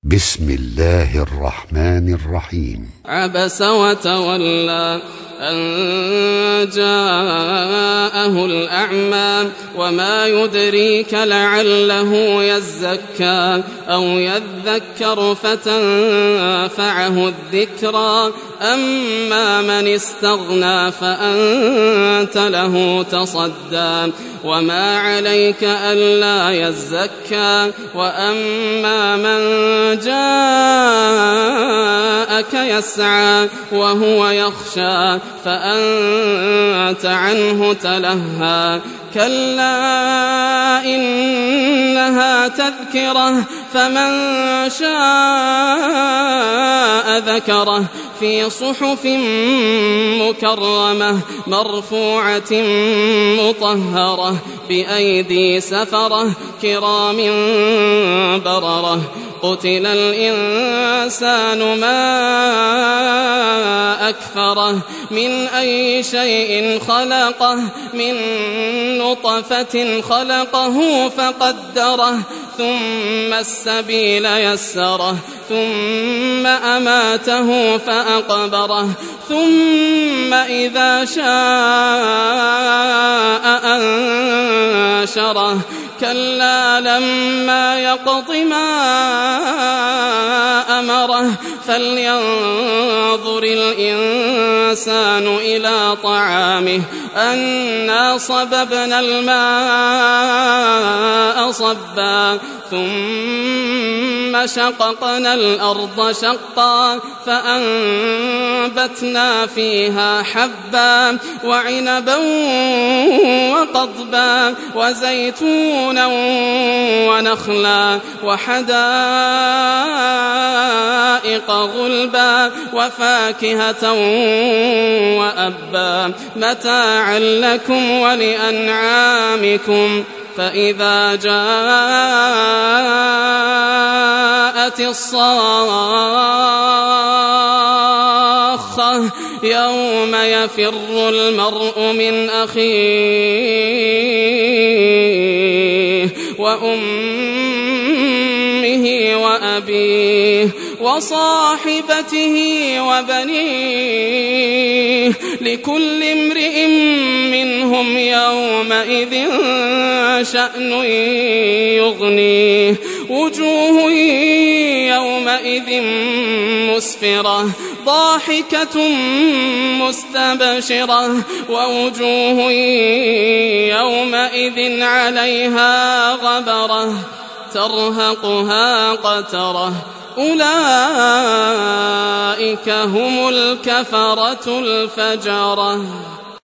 بسم الله الرحمن الرحيم. عبس وتولى أن جاءه الأعمى وما يدريك لعله يزكى أو يذكر فتنفعه الذكرى أما من استغنى فأنت له تصدى وما عليك ألا يزكى وأما من جاءك يسعى وهو يخشى فأنت عنه تلهى كلا إنها تذكرة فمن شاء ذكره في صحف مكرمة مرفوعة مطهرة بأيدي سفرة كرام بررة قتل الإنسان ما أكفره من أي شيء خلقه من نطفة خلقه فقدره ثم السبيل يسره ثم أماته فأقبره ثم إذا شاء أنشره كلا لما يقض ما أمره فلينظر الإنسان إلى طعامه أنا صببنا الماء صبا ثم شققنا الأرض شقا فأنبتنا فيها حبا وعنبا وقضبا وزيتونا ونخلا وحدائق غلبا وفاكهة وأبا متاعا لكم ولأنعامكم فإذا جاءت الصاخة يوم يفر المرء من أخيه وأمه وأبيه وصاحبته وبنيه لكل امرئ منهم يومئذ شأن يغنيه وجوه يومئذ مسفرة ضاحكة مستبشرة ووجوه يومئذ عليها غبرة ترهقها قترة أولئك هم الكفرة الفجرة.